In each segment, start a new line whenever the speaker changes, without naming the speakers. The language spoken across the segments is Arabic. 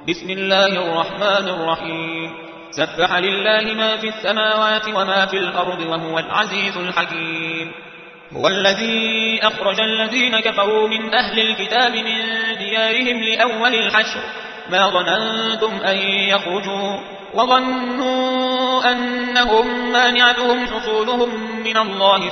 بسم الله الرحمن الرحيم سبح لله ما في السماوات وما في الأرض وهو العزيز الحكيم هو الذي أخرج الذين كفروا من أهل الكتاب من ديارهم لأول الحشر ما ظننتم أن يخرجوا وظنوا أنهم مانعتهم حصولهم من الله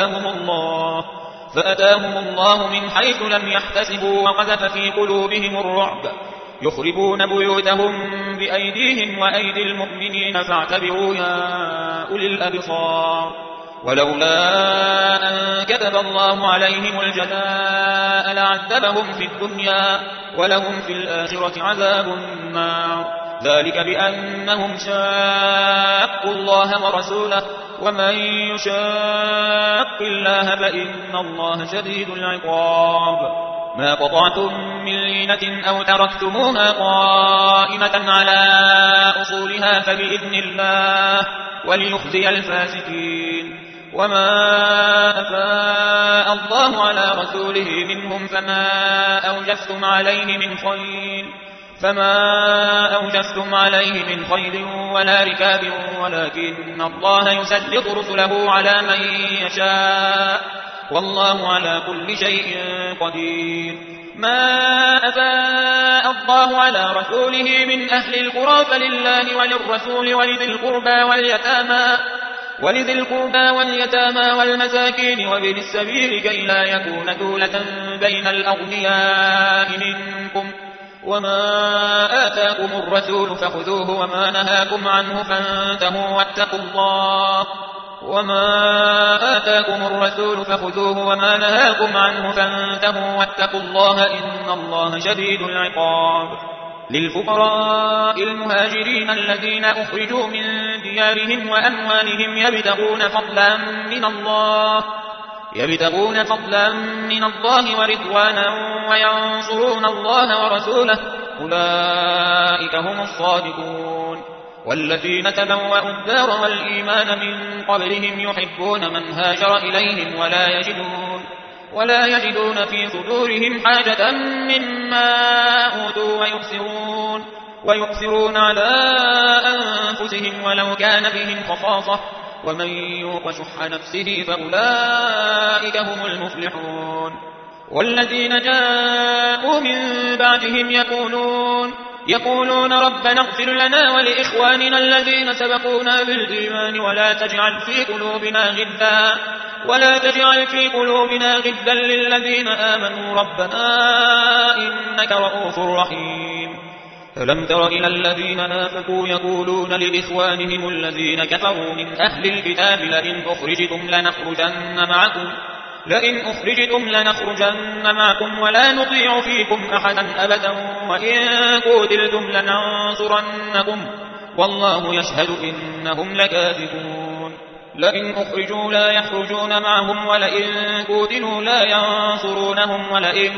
فأتاهم الله من حيث لم يحتسبوا وقذف في قلوبهم الرعب يخربون بيوتهم بأيديهم وأيدي المؤمنين فاعتبروا يا أولي الأبصار ولولا أن كتب الله عليهم الجزاء لعذبهم في الدنيا ولهم في الآخرة عذاب النار ذلك بأنهم شاقوا الله ورسوله ومن يشاق الله فإن الله شديد العقاب ما قطعتم من لينة أو تركتموها قائمة على أصولها فبإذن الله وليخزي الفاسقين وما أفاء الله على رسوله منهم فما أوجفتم عليه من خيل ولا ركاب ولكن الله يسلط رسله على من يشاء والله على كل شيء قدير ما أفاء الله على رسوله من أهل القرى فلله وللرسول ولذي القربى واليتامى والمساكين وابن السبيل كي لا يكون دولة بين الأغنياء منكم وما آتاكم الرسول فخذوه وما نهاكم عنه فانتهوا واتقوا الله إن الله شديد العقاب للفقراء المهاجرين الذين أخرجوا من ديارهم وأموالهم يبتغون فضلا من الله ورضوانا وينصرون الله ورسوله أولئك هم الصادقون والذين تبوأوا الدار والإيمان من قبلهم يحبون من هاجر إليهم ولا يجدون في صدورهم حاجة مما أوتوا ويؤثرون على أنفسهم ولو كان بهم خصاصة ومن يوق شح نفسه فأولئك هم المفلحون والذين جاءوا من بعدهم يقولون ربنا اغفر لنا ولإخواننا الذين سبقونا بالإيمان ولا تجعل في قلوبنا غلا للذين آمنوا ربنا إنك رؤوف رحيم ألم تر إلى الذين نافقوا يقولون لإخوانهم الذين كفروا من أهل الكتاب لئن أخرجتم لنخرجن معكم ولا نطيع فيكم أحدا أبدا وإن قتلتم لننصرنكم والله يشهد إنهم لكاذبون لئن أخرجوا لا يخرجون معهم ولئن قتلوا لا ينصرونهم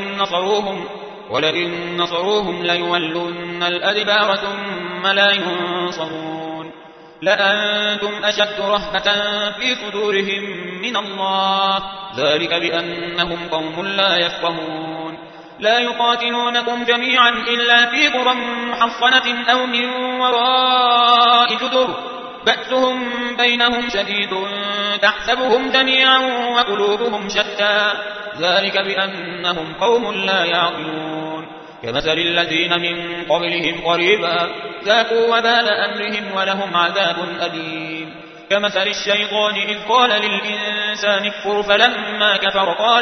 ولئن نصروهم ليولن الأدبار ثم لا ينصرون لأنتم أشد رهبة في صدورهم من الله ذلك بأنهم قوم لا يفقهون لا يقاتلونكم جميعا إلا في قرى محصنة أو من وراء جدر بأسهم بينهم شديد تحسبهم جميعا وقلوبهم شتى ذلك بأنهم قوم لا يعقلون كمثل الذين من قبلهم قريبا ذاقوا وبال أمرهم ولهم عذاب أليم كمثل الشيطان إذ قال للإنسان اكفر فلما كفر قال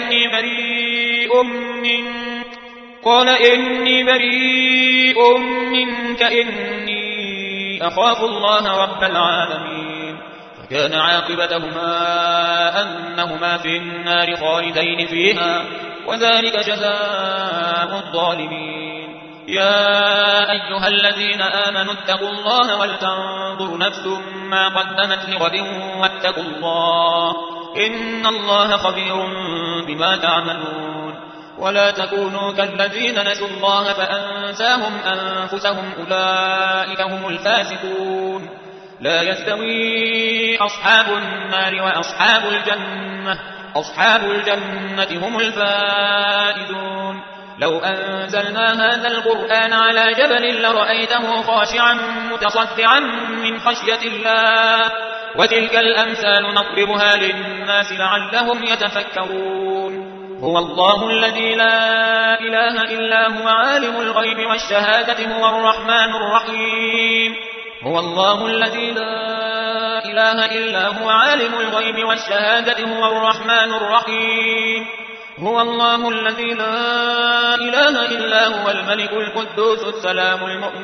إني بريء منك إني أخاف الله رب العالمين فكان عاقبتهما أنهما في النار خالدين فيها وذلك جزاء الظالمين يا أيها الذين آمنوا اتقوا الله ولتنظر نفس ما قدمت لغد واتقوا الله إن الله خبير بما تعملون ولا تكونوا كالذين نسوا الله فأنساهم أنفسهم أولئك هم الفاسقون لا يستوي أصحاب النار وأصحاب الجنة هم الفائزون لو أنزلنا هذا القرآن على جبل لرأيته خاشعا متصدعا من خشية الله وتلك الأمثال نضربها للناس لعلهم يتفكرون هو الله الذي لا إله إلا هو عالم الغيب والشهادة هو الرحمن الرحيم هو الله الذي لا إله إلا هو عالم الغيب والشهادة هو الرحمن الرحيم هو الله الذي لا إله إلا هو الملك القدوس السلام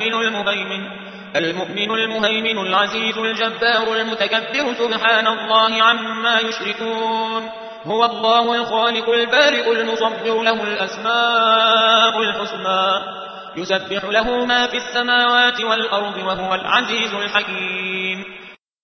المؤمن المهيمن العزيز الجبار المتكبر سبحان الله عما يشركون هو الله الخالق البارئ المصور له الأسماء الحسنى يسبح له ما في السماوات والأرض وهو العزيز الحكيم